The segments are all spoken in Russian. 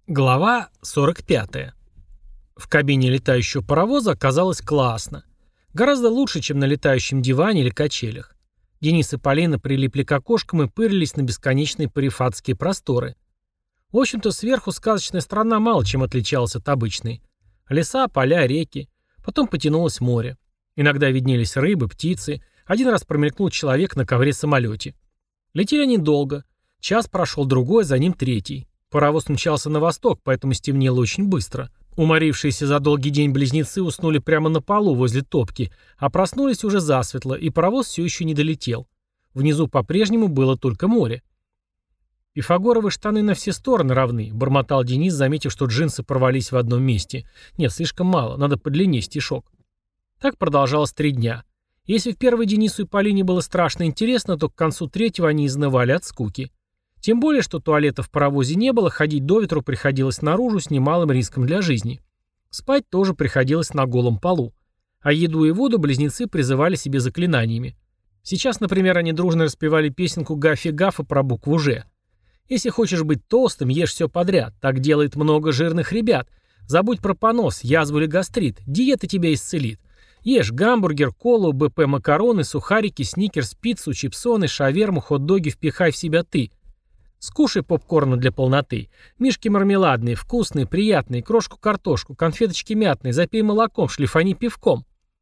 Глава 45. В кабине летающего паровоза оказалось классно. Гораздо лучше, чем на летающем диване или качелях. Денис и Полина прилипли к окошкам и пырились на бесконечные парифатские просторы. В общем-то, сверху сказочная страна мало чем отличалась от обычной. Леса, поля, реки. Потом потянулось море. Иногда виднелись рыбы, птицы. Один раз промелькнул человек на ковре-самолете. Летели они долго. Час прошел, другой, за ним третий. Паровоз мчался на восток, поэтому стемнело очень быстро. Уморившиеся за долгий день близнецы уснули прямо на полу возле топки, а проснулись уже засветло, и паровоз все еще не долетел. Внизу по-прежнему было только море. «Пифагоровы штаны на все стороны равны», — бормотал Денис, заметив, что джинсы порвались в одном месте. «Нет, слишком мало, надо подлиннее стишок». Так продолжалось 3 дня. Если в первый Денису и Полине было страшно интересно, то к концу третьего они изнывали от скуки. Тем более, что туалета в паровозе не было, ходить до ветру приходилось наружу с немалым риском для жизни. Спать тоже приходилось на голом полу. А еду и воду близнецы призывали себе заклинаниями. Сейчас, например, они дружно распевали песенку Гаффи-Гаффа про букву «Ж». «Если хочешь быть толстым, ешь все подряд. Так делает много жирных ребят. Забудь про понос, язву или гастрит. Диета тебя исцелит. Ешь гамбургер, колу, БП, макароны, сухарики, сникерс, пиццу, чипсоны, шаверму, хот-доги впихай в себя ты. Скушай попкорну для полноты. Мишки мармеладные, вкусные, приятные, крошку-картошку, конфеточки мятные, запей молоком, шлифани пивком».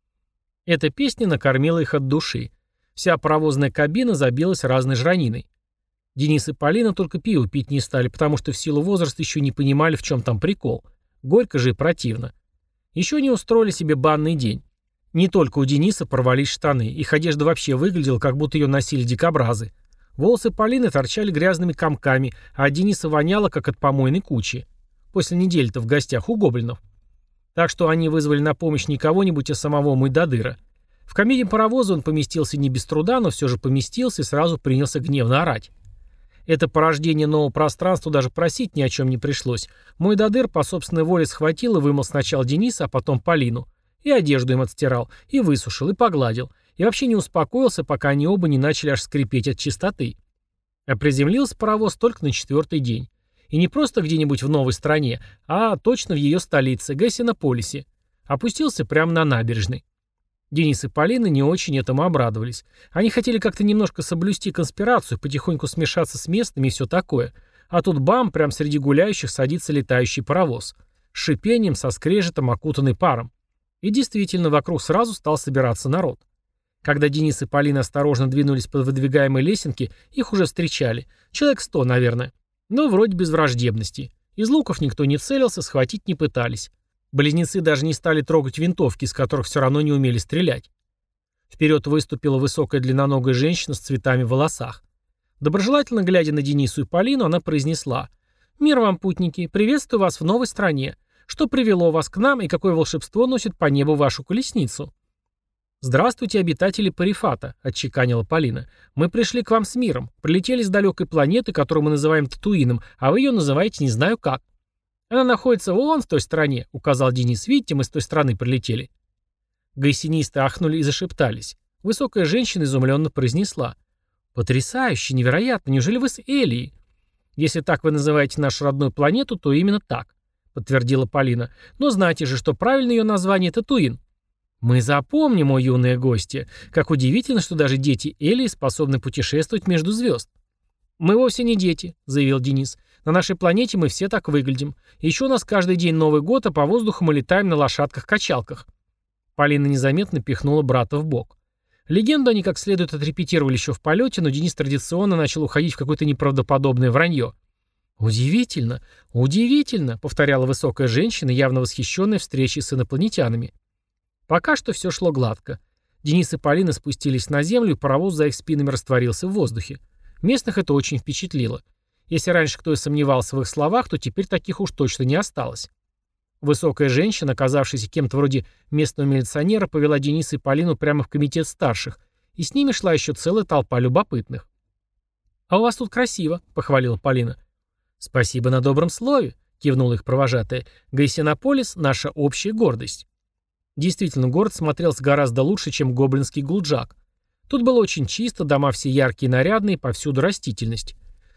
Эта песня накормила их от души. Вся паровозная кабина забилась разной жраниной. Денис и Полина только пиво пить не стали, потому что в силу возраста еще не понимали, в чем там прикол. Горько же и противно. Еще не устроили себе банный день. Не только у Дениса порвались штаны, их одежда вообще выглядела, как будто ее носили дикобразы. Волосы Полины торчали грязными комками, а от Дениса воняло, как от помойной кучи. После недели-то в гостях у гоблинов. Так что они вызвали на помощь не кого-нибудь, а самого Мойдодыра. В кабине паровоза он поместился не без труда, но все же поместился и сразу принялся гневно орать. Это порождение нового пространства даже просить ни о чем не пришлось. Мойдодыр по собственной воле схватил и вымыл сначала Дениса, а потом Полину. И одежду им отстирал, и высушил, и погладил. И вообще не успокоился, пока они оба не начали аж скрипеть от чистоты. А приземлился паровоз только на 4-й день. И не просто где-нибудь в новой стране, а точно в ее столице, Гессенополисе. Опустился прямо на набережной. Денис и Полина не очень этому обрадовались. Они хотели как-то немножко соблюсти конспирацию, потихоньку смешаться с местными и все такое. А тут бам, прямо среди гуляющих садится летающий паровоз. С шипением, со скрежетом, окутанный паром. И действительно, вокруг сразу стал собираться народ. Когда Денис и Полина осторожно двинулись по выдвигаемой лесенке, их уже встречали. Человек 100, наверное. Но вроде без враждебности. Из луков никто не целился, схватить не пытались. Близнецы даже не стали трогать винтовки, из которых все равно не умели стрелять. Вперед выступила высокая длинноногая женщина с цветами в волосах. Доброжелательно глядя на Денису и Полину, она произнесла: «Мир вам, путники, приветствую вас в новой стране. Что привело вас к нам и какое волшебство носит по небу вашу колесницу?» «Здравствуйте, обитатели Парифата», — отчеканила Полина. «Мы пришли к вам с миром, прилетели с далекой планеты, которую мы называем Татуином, а вы ее называете не знаю как». «Она находится вон в той стороне», — указал Денис. «Видите, мы с той стороны прилетели». Гассинисты ахнули и зашептались. Высокая женщина изумленно произнесла: «Потрясающе, невероятно, неужели вы с Элией?» «Если так вы называете нашу родную планету, то именно так», — подтвердила Полина. «Но знайте же, что правильное ее название — Татуин». «Мы запомним, о юные гости. Как удивительно, что даже дети Элии способны путешествовать между звезд». «Мы вовсе не дети», — заявил Денис. «На нашей планете мы все так выглядим. Еще у нас каждый день Новый год, а по воздуху мы летаем на лошадках-качалках». Полина незаметно пихнула брата в бок. Легенду они как следует отрепетировали еще в полете, но Денис традиционно начал уходить в какое-то неправдоподобное вранье. «Удивительно, удивительно», — повторяла высокая женщина, явно восхищенная встречей с инопланетянами. Пока что все шло гладко. Денис и Полина спустились на землю, и паровоз за их спинами растворился в воздухе. Местных это очень впечатлило. Если раньше кто и сомневался в их словах, то теперь таких уж точно не осталось. Высокая женщина, оказавшаяся кем-то вроде местного милиционера, повела Дениса и Полину прямо в комитет старших, и с ними шла еще целая толпа любопытных. «А у вас тут красиво», — похвалила Полина. «Спасибо на добром слове», — кивнула их провожатая. «Гайсенополис — наша общая гордость». Действительно, город смотрелся гораздо лучше, чем гоблинский Гулджак. Тут было очень чисто, дома все яркие и нарядные, повсюду растительность.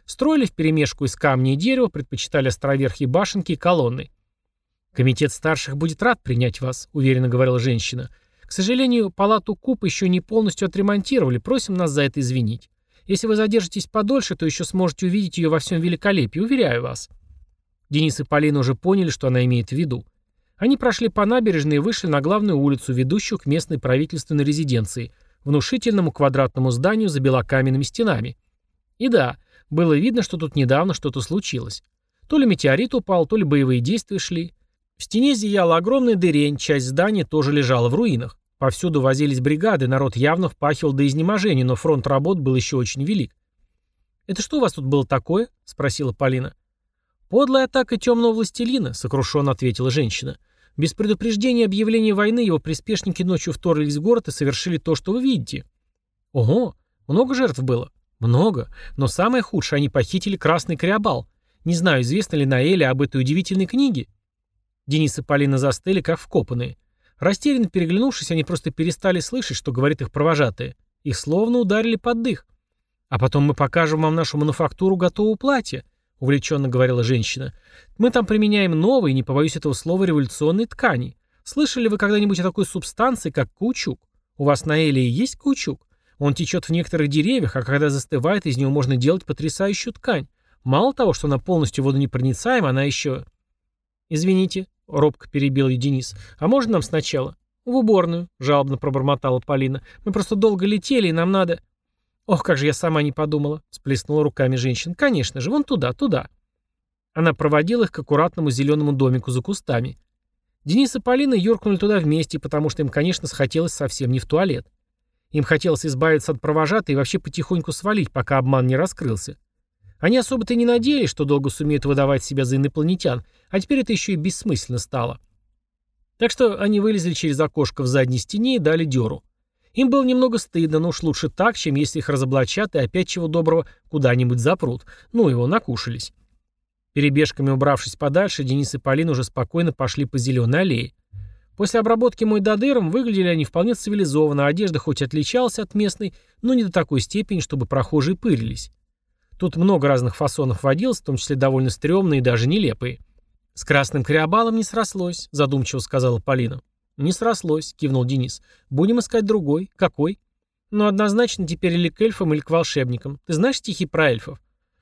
Строили вперемешку из камня и дерева, предпочитали островерхие башенки и колонны. «Комитет старших будет рад принять вас», — уверенно говорила женщина. «К сожалению, палату Куб еще не полностью отремонтировали, просим нас за это извинить. Если вы задержитесь подольше, то еще сможете увидеть ее во всем великолепии, уверяю вас». Денис и Полина уже поняли, что она имеет в виду. Они прошли по набережной и вышли на главную улицу, ведущую к местной правительственной резиденции, внушительному квадратному зданию за белокаменными стенами. И да, было видно, что тут недавно что-то случилось. То ли метеорит упал, то ли боевые действия шли. В стене зияла огромная дырень, часть здания тоже лежала в руинах. Повсюду возились бригады, народ явно впахивал до изнеможения, но фронт работ был еще очень велик. «Это что у вас тут было такое?» — спросила Полина. «Подлая атака темного властелина», — сокрушенно ответила женщина. «Без предупреждения и объявления войны его приспешники ночью вторглись в город и совершили то, что вы видите». «Ого, много жертв было?» «Много, но самое худшее, они похитили Красный Криобал. Не знаю, известно ли Наэле об этой удивительной книге». Денис и Полина застыли, как вкопанные. Растерянно переглянувшись, они просто перестали слышать, что говорит их провожатая. Их словно ударили под дых. «А потом мы покажем вам нашу мануфактуру готового платья», — увлеченно говорила женщина. «Мы там применяем новые, не побоюсь этого слова, революционные ткани. Слышали вы когда-нибудь о такой субстанции, как каучук? У вас на Элии есть каучук? Он течет в некоторых деревьях, а когда застывает, из него можно делать потрясающую ткань. Мало того, что она полностью водонепроницаема, она еще...» «Извините», — робко перебил ее Денис. «А можно нам сначала?» «В уборную», — жалобно пробормотала Полина. «Мы просто долго летели, и нам надо...» «Ох, как же я сама не подумала», — всплеснула руками женщина. «Конечно же, вон туда, туда». Она проводила их к аккуратному зеленому домику за кустами. Денис и Полина юркнули туда вместе, потому что им, конечно, захотелось совсем не в туалет. Им хотелось избавиться от провожатой и вообще потихоньку свалить, пока обман не раскрылся. Они особо-то и не надеялись, что долго сумеют выдавать себя за инопланетян, а теперь это еще и бессмысленно стало. Так что они вылезли через окошко в задней стене и дали дёру. Им было немного стыдно, но уж лучше так, чем если их разоблачат и опять чего доброго куда-нибудь запрут. Ну его, накушались. Перебежками убравшись подальше, Денис и Полина уже спокойно пошли по зеленой аллее. После обработки мойдодыром выглядели они вполне цивилизованно, одежда хоть отличалась от местной, но не до такой степени, чтобы прохожие пырились. Тут много разных фасонов водилось, в том числе довольно стрёмные и даже нелепые. «С Красным Криобалом не срослось», — задумчиво сказала Полина. «Не срослось», — кивнул Денис. «Будем искать другой. Какой?» «Ну, однозначно теперь или к эльфам, или к волшебникам. Ты знаешь стихи про эльфов?»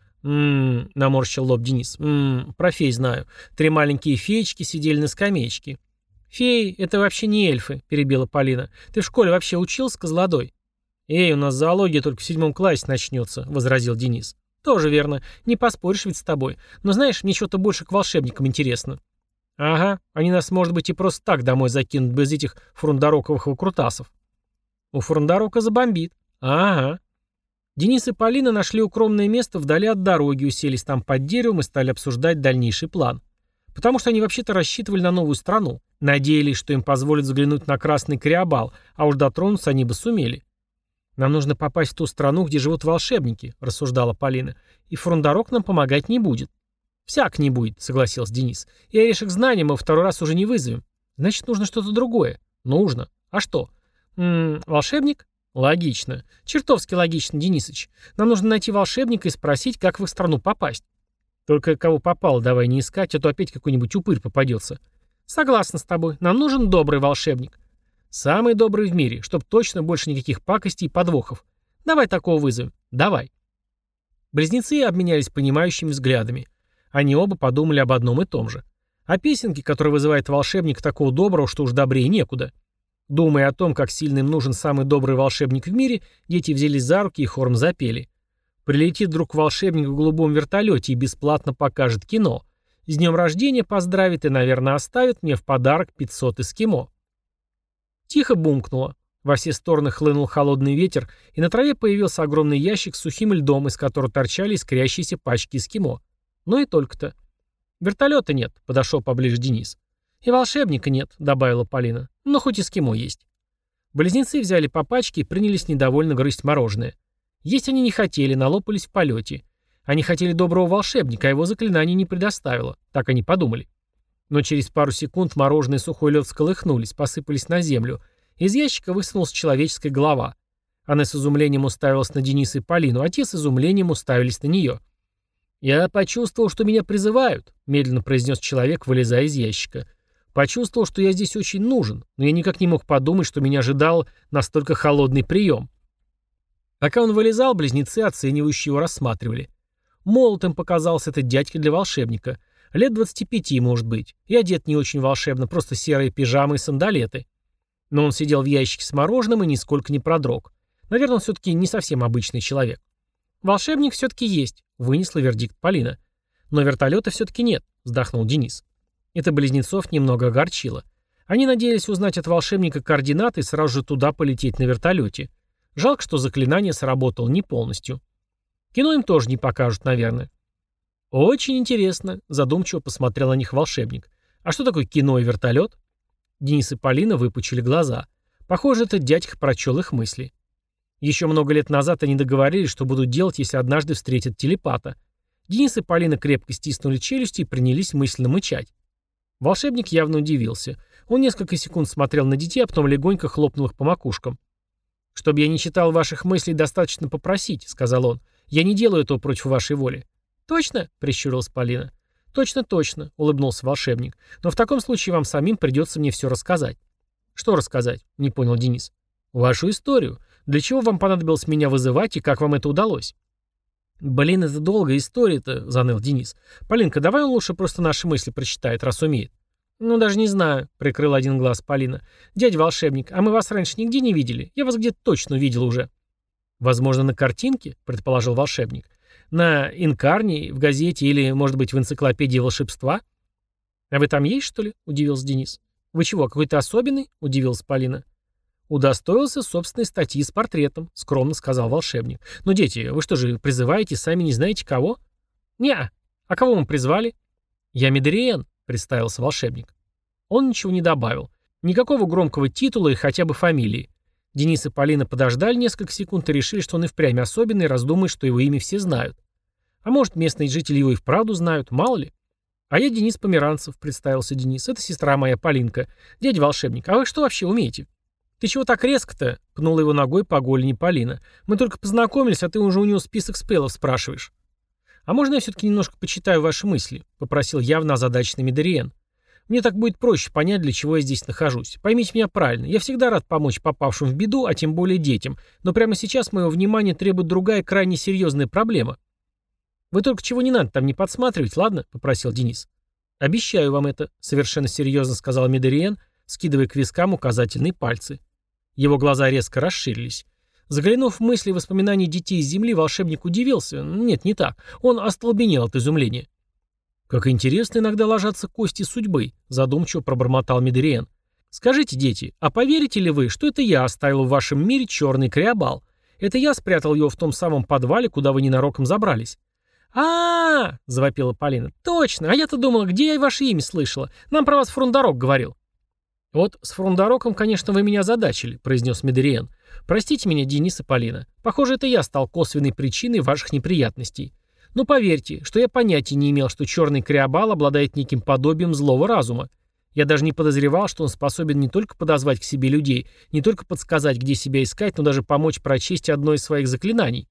Наморщил лоб Денис. Про фей знаю. 3 маленькие феечки сидели на скамеечке». «Феи — это вообще не эльфы», — перебила Полина. «Ты в школе вообще учился, козлодой?» «Эй, у нас зоология только в 7 классе начнется», — возразил Денис. «Тоже верно. Не поспоришь ведь с тобой. Но знаешь, мне что-то больше к волшебникам интересно». «Ага, они нас, может быть, и просто так домой закинут без этих фрундароковых выкрутасов». «У фрундарока забомбит». «Ага». Денис и Полина нашли укромное место вдали от дороги, уселись там под деревом и стали обсуждать дальнейший план. Потому что они вообще-то рассчитывали на новую страну. Надеялись, что им позволят взглянуть на Красный Криобал, а уж дотронуться они бы сумели. «Нам нужно попасть в ту страну, где живут волшебники», — рассуждала Полина. «И фрундарок нам помогать не будет». «Всяк не будет», — согласился Денис. «И орешек знания мы второй раз уже не вызовем. Значит, нужно что-то другое». «Нужно. А что?» «Волшебник?» «Логично. Чертовски логично, Денисыч. Нам нужно найти волшебника и спросить, как в их страну попасть». «Только кого попало, давай не искать, а то опять какой-нибудь упырь попадется». «Согласна с тобой. Нам нужен добрый волшебник». «Самый добрый в мире, чтоб точно больше никаких пакостей и подвохов. Давай такого вызовем. Давай». Близнецы обменялись понимающими взглядами. Они оба подумали об одном и том же. О песенке, которая вызывает волшебника такого доброго, что уж добрее некуда. Думая о том, как сильно им нужен самый добрый волшебник в мире, дети взялись за руки и хором запели. Прилетит вдруг волшебник в голубом вертолете и бесплатно покажет кино. С днем рождения поздравит и, наверное, оставит мне в подарок 500 эскимо. Тихо бумкнуло. Во все стороны хлынул холодный ветер, и на траве появился огромный ящик с сухим льдом, из которого торчали искрящиеся пачки эскимо. Но и только-то. «Вертолета нет», — подошел поближе Денис. «И волшебника нет», — добавила Полина. «Но хоть эскимо есть». Близнецы взяли по пачке и принялись недовольно грызть мороженое. Есть они не хотели, налопались в полете. Они хотели доброго волшебника, а его заклинание не предоставило. Так они подумали. Но через пару секунд мороженое и сухой лед всколыхнулись, посыпались на землю. Из ящика высунулась человеческая голова. Она с изумлением уставилась на Дениса и Полину, а те с изумлением уставились на нее. «Я почувствовал, что меня призывают», — медленно произнес человек, вылезая из ящика. «Почувствовал, что я здесь очень нужен, но я никак не мог подумать, что меня ожидал настолько холодный прием». Пока он вылезал, близнецы, оценивающие его, рассматривали. Молод им показался этот дядька для волшебника. Лет 25, может быть. И одет не очень волшебно, просто серые пижамы и сандалеты. Но он сидел в ящике с мороженым и нисколько не продрог. Наверное, он все-таки не совсем обычный человек. «Волшебник все-таки есть», — вынесла вердикт Полина. «Но вертолета все-таки нет», — вздохнул Денис. Это близнецов немного огорчило. Они надеялись узнать от волшебника координаты и сразу же туда полететь на вертолете. Жалко, что заклинание сработало не полностью. Кино им тоже не покажут, наверное. «Очень интересно», — задумчиво посмотрел на них волшебник. «А что такое кино и вертолет?» Денис и Полина выпучили глаза. Похоже, этот дядька прочел их мысли. Еще много лет назад они договорились, что будут делать, если однажды встретят телепата. Денис и Полина крепко стиснули челюсти и принялись мысленно мычать. Волшебник явно удивился. Он несколько секунд смотрел на детей, а потом легонько хлопнул их по макушкам. «Чтобы я не читал ваших мыслей, достаточно попросить», — сказал он. «Я не делаю этого против вашей воли». «Точно?» — прищурилась Полина. «Точно», — улыбнулся волшебник. «Но в таком случае вам самим придется мне все рассказать». «Что рассказать?» — не понял Денис. «Вашу историю. Для чего вам понадобилось меня вызывать и как вам это удалось?» «Блин, это долгая история-то», — заныл Денис. «Полинка, давай он лучше просто наши мысли прочитает, раз умеет». «Ну, даже не знаю», — прикрыл один глаз Полина. «Дядя волшебник, а мы вас раньше нигде не видели? Я вас где-то точно видел уже». «Возможно, на картинке», — предположил волшебник. «На Инкарне, в газете или, может быть, в энциклопедии волшебства?» «А вы там есть, что ли?» — удивился Денис. «Вы чего, какой-то особенный?» — удивилась Полина. «Удостоился собственной статьи с портретом», — скромно сказал волшебник. «Но, дети, вы что же, призываете, сами не знаете кого?» «Не-а. А кого мы призвали?» «Я Медериен», — представился волшебник. Он ничего не добавил. Никакого громкого титула и хотя бы фамилии. Денис и Полина подождали несколько секунд и решили, что он и впрямь особенный, раздумывая, что его имя все знают. А может, местные жители его и вправду знают, мало ли. «А я Денис Померанцев», — представился Денис. «Это сестра моя Полинка. Дядя волшебник, а вы что вообще умеете?» «Ты чего так резко-то?» — пнула его ногой по голени Полина. «Мы только познакомились, а ты уже у него список спелов спрашиваешь». «А можно я все-таки немножко почитаю ваши мысли?» — попросил явно озадаченный Медериен. «Мне так будет проще понять, для чего я здесь нахожусь. Поймите меня правильно, я всегда рад помочь попавшим в беду, а тем более детям, но прямо сейчас моего внимания требует другая крайне серьезная проблема». «Вы только чего не надо там не подсматривать, ладно?» — попросил Денис. «Обещаю вам это», — совершенно серьезно сказал Медериен, скидывая к вискам указательные пальцы. Его глаза резко расширились. Заглянув в мысли и воспоминания детей с земли, волшебник удивился. Нет, не так. Он остолбенел от изумления. «Как интересно иногда ложатся кости судьбы», — задумчиво пробормотал Медериен. «Скажите, дети, а поверите ли вы, что это я оставил в вашем мире черный криобал? Это я спрятал его в том самом подвале, куда вы ненароком забрались?» «А-а-а!» — завопила Полина. «Точно! А я-то думала, где я ваше имя слышала? Нам про вас Фрундарок говорил». «Вот с Фрундароком, конечно, вы меня озадачили», — произнес Медериен. «Простите меня, Денис и Полина. Похоже, это я стал косвенной причиной ваших неприятностей. Но поверьте, что я понятия не имел, что черный криобал обладает неким подобием злого разума. Я даже не подозревал, что он способен не только подозвать к себе людей, не только подсказать, где себя искать, но даже помочь прочесть одно из своих заклинаний».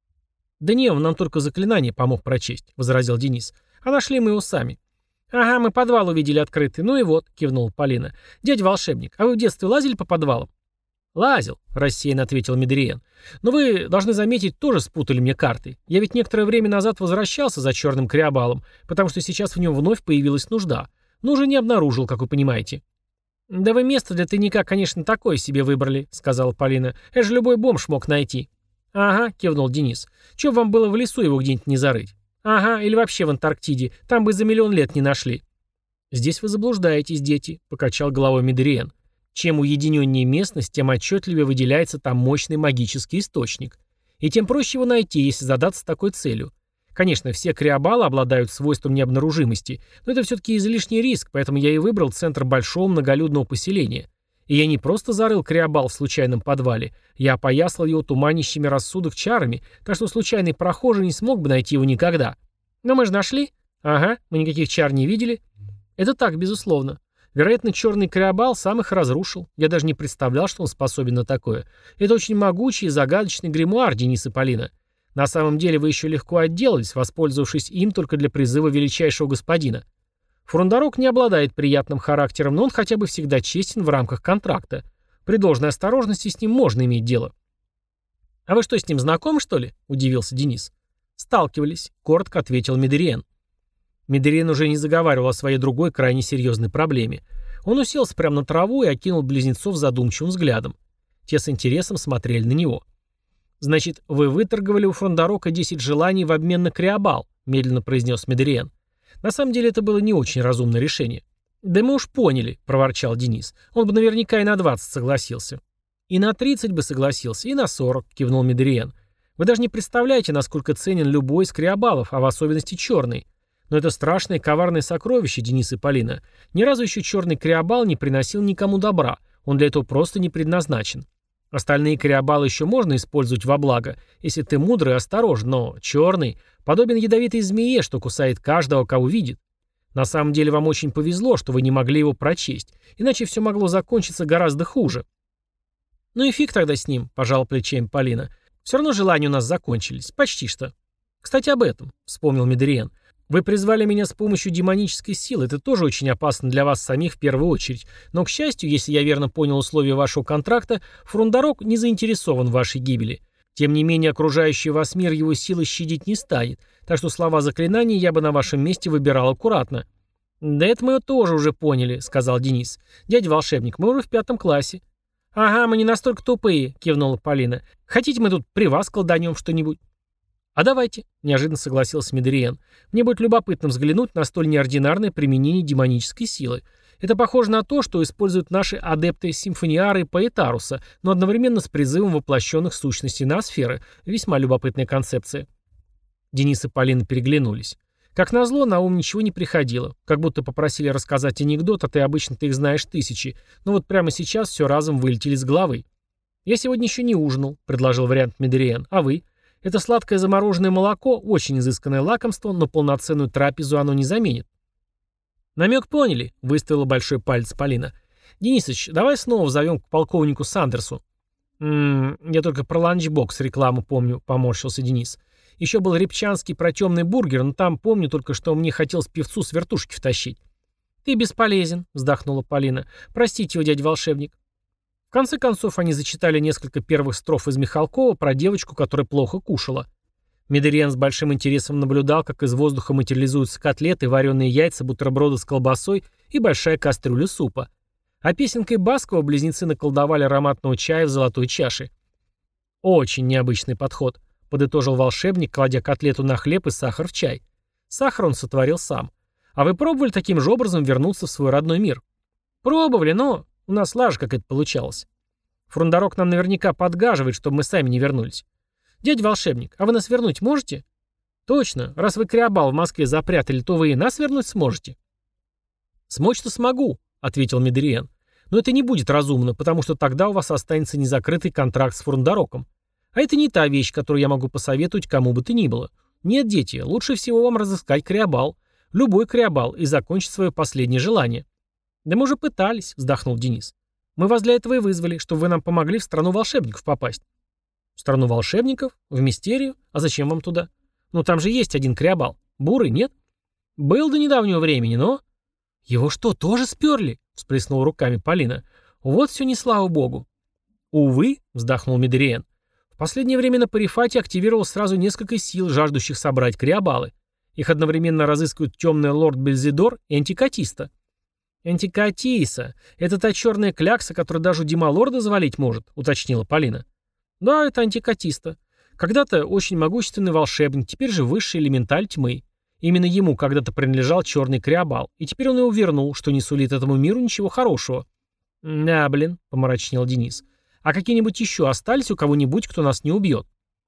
«Да не, он нам только заклинание помог прочесть», — возразил Денис. «А нашли мы его сами». «Ага, мы подвал увидели открытый. Ну и вот», — кивнула Полина. «Дядя волшебник, а вы в детстве лазили по подвалам?» «Лазил», — рассеянно ответил Медериен. «Но вы, должны заметить, тоже спутали мне карты. Я ведь некоторое время назад возвращался за черным криобалом, потому что сейчас в нем вновь появилась нужда. Но уже не обнаружил, как вы понимаете». «Да вы место для тайника, конечно, такое себе выбрали», — сказала Полина. «Это же любой бомж мог найти». «Ага», — кивнул Денис. «Чё вам было в лесу его где-нибудь не зарыть?» «Ага, или вообще в Антарктиде. Там бы за миллион лет не нашли». «Здесь вы заблуждаетесь, дети», — покачал головой Медериен. «Чем уединеннее местность, тем отчетливее выделяется там мощный магический источник. И тем проще его найти, если задаться такой целью. Конечно, все криобалы обладают свойством необнаружимости, но это все-таки излишний риск, поэтому я и выбрал центр большого многолюдного поселения. И я не просто зарыл криобал в случайном подвале, я опоясал его туманящими рассудок чарами, так что случайный прохожий не смог бы найти его никогда. Но мы же нашли. Ага, мы никаких чар не видели. Это так, безусловно. Вероятно, черный криобал сам их разрушил. Я даже не представлял, что он способен на такое. Это очень могучий и загадочный гримуар, Денис и Полина. На самом деле вы еще легко отделались, воспользовавшись им только для призыва величайшего господина. Фрундарок не обладает приятным характером, но он хотя бы всегда честен в рамках контракта. При должной осторожности с ним можно иметь дело. «А вы что, с ним знакомы, что ли?» – удивился Денис. «Сталкивались», – коротко ответил Медериен. Медериен уже не заговаривал о своей другой крайне серьезной проблеме. Он уселся прямо на траву и окинул близнецов задумчивым взглядом. Те с интересом смотрели на него. «Значит, вы выторговали у Фрондарока 10 желаний в обмен на Криобал», – медленно произнес Медериен. «На самом деле это было не очень разумное решение». «Да мы уж поняли», – проворчал Денис. «Он бы наверняка и на 20 согласился». «И на 30 бы согласился, и на 40», – кивнул Медериен. «Вы даже не представляете, насколько ценен любой из Криобалов, а в особенности черный. Но это страшное коварное сокровище, Денис и Полина. Ни разу еще черный Криобал не приносил никому добра. Он для этого просто не предназначен. Остальные Криобалы еще можно использовать во благо, если ты мудрый и осторожен, но черный подобен ядовитой змее, что кусает каждого, кого видит. На самом деле вам очень повезло, что вы не могли его прочесть, иначе все могло закончиться гораздо хуже». «Ну и фиг тогда с ним», – пожал плечами Полина. «Все равно желания у нас закончились. Почти что». «Кстати, об этом», – вспомнил Медериен. «Вы призвали меня с помощью демонической силы. Это тоже очень опасно для вас самих в первую очередь. Но, к счастью, если я верно понял условия вашего контракта, Фрундарок не заинтересован в вашей гибели. Тем не менее, окружающий вас мир его силы щадить не станет. Так что слова заклинаний я бы на вашем месте выбирал аккуратно». «Да это мы тоже уже поняли», — сказал Денис. «Дядя волшебник, мы уже в 5 классе». «Ага, мы не настолько тупые», — кивнула Полина. «Хотите, мы тут при вас колданем что-нибудь?» «А давайте», — неожиданно согласился Медериен. «Мне будет любопытно взглянуть на столь неординарное применение демонической силы. Это похоже на то, что используют наши адепты Симфониары и Поэтаруса, но одновременно с призывом воплощенных сущностей на сферы. Весьма любопытная концепция». Денис и Полина переглянулись. Как назло, на ум ничего не приходило. Как будто попросили рассказать анекдот, а ты обычно-то их знаешь тысячи. Но вот прямо сейчас все разом вылетели с головы. «Я сегодня еще не ужинал», — предложил вариант Медериен. «А вы? Это сладкое замороженное молоко, очень изысканное лакомство, но полноценную трапезу оно не заменит». «Намек поняли», — выставила большой палец Полина. «Денисыч, давай снова зовем к полковнику Сандерсу». Я только про ланчбокс рекламу помню», — поморщился Денис. «Еще был репчанский про темный бургер, но там помню только, что мне хотелось певцу с вертушки втащить». «Ты бесполезен», — вздохнула Полина. «Простите его, дядя волшебник». В конце концов, они зачитали несколько первых строф из Михалкова про девочку, которая плохо кушала. Медериен с большим интересом наблюдал, как из воздуха материализуются котлеты, вареные яйца, бутерброды с колбасой и большая кастрюля супа. А песенкой Баскова близнецы наколдовали ароматного чая в золотой чаше. «Очень необычный подход», — подытожил волшебник, кладя котлету на хлеб и сахар в чай. Сахар он сотворил сам. «А вы пробовали таким же образом вернуться в свой родной мир?» «Пробовали, но у нас лажа как это получалось. Фрундарок нам наверняка подгаживает, чтобы мы сами не вернулись. Дядя волшебник, а вы нас вернуть можете?» «Точно. Раз вы Криобал в Москве запрятали, то вы и нас вернуть сможете». «Смочь-то смогу», — ответил Медериен. «Но это не будет разумно, потому что тогда у вас останется незакрытый контракт с Фрундароком. А это не та вещь, которую я могу посоветовать кому бы то ни было. Нет, дети, лучше всего вам разыскать Криобал. Любой Криобал и закончить свое последнее желание». «Да мы уже пытались», — вздохнул Денис. «Мы вас для этого и вызвали, чтобы вы нам помогли в страну волшебников попасть». «В страну волшебников? В Мистерию? А зачем вам туда? Ну там же есть один Криобал. Бурый, нет?» «Был до недавнего времени, но...» «Его что, тоже сперли?» — всплеснула руками Полина. «Вот все не слава богу». «Увы», — вздохнул Медериен. «В последнее время на Парифате активировал сразу несколько сил, жаждущих собрать Криобалы. Их одновременно разыскивают темный лорд Бельзидор и антикатиста». «Антикатиса. Это та черная клякса, которая даже Дималорда завалить может», — уточнила Полина. «Да, это антикатиста. Когда-то очень могущественный волшебник, теперь же высший элементаль тьмы. Именно ему когда-то принадлежал черный Криобал, и теперь он его вернул, что не сулит этому миру ничего хорошего». «Да, блин», — помрачнел Денис. «А какие-нибудь еще остались у кого-нибудь, кто нас не убьет?»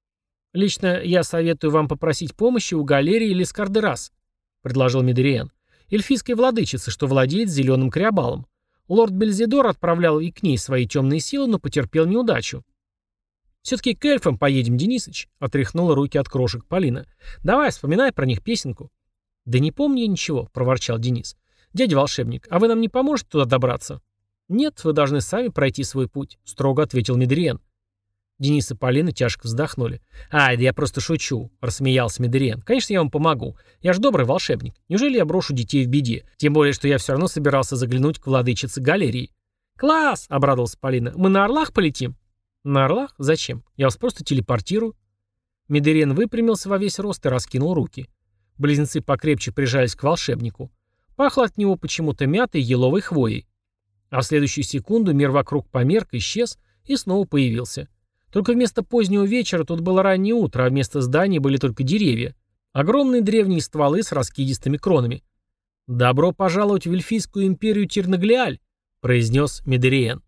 «Лично я советую вам попросить помощи у Галерии или Скардерас», — предложил Медериен. «Эльфийской владычицы, что владеет зеленым Криобалом. Лорд Бельзидор отправлял и к ней свои темные силы, но потерпел неудачу». «Все-таки к эльфам поедем, Денисыч», — отряхнула руки от крошек Полина. «Давай, вспоминай про них песенку». «Да не помню я ничего», — проворчал Денис. «Дядя волшебник, а вы нам не поможете туда добраться?» «Нет, вы должны сами пройти свой путь», — строго ответил Медериен. Денис и Полина тяжко вздохнули. «Ай, да я просто шучу», — рассмеялся Медериен. «Конечно, я вам помогу. Я ж добрый волшебник. Неужели я брошу детей в беде? Тем более, что я все равно собирался заглянуть к владычице галерии». «Класс!» — обрадовалась Полина. «Мы на орлах полетим?» «На орлах? Зачем? Я вас просто телепортирую». Медериен выпрямился во весь рост и раскинул руки. Близнецы покрепче прижались к волшебнику. Пахло от него почему-то мятой и еловой хвоей. А в следующую секунду мир вокруг померк, исчез и снова появился. Только вместо позднего вечера тут было раннее утро, а вместо зданий были только деревья. Огромные древние стволы с раскидистыми кронами. «Добро пожаловать в Эльфийскую империю Тирнаглиаль», — произнес Медериен.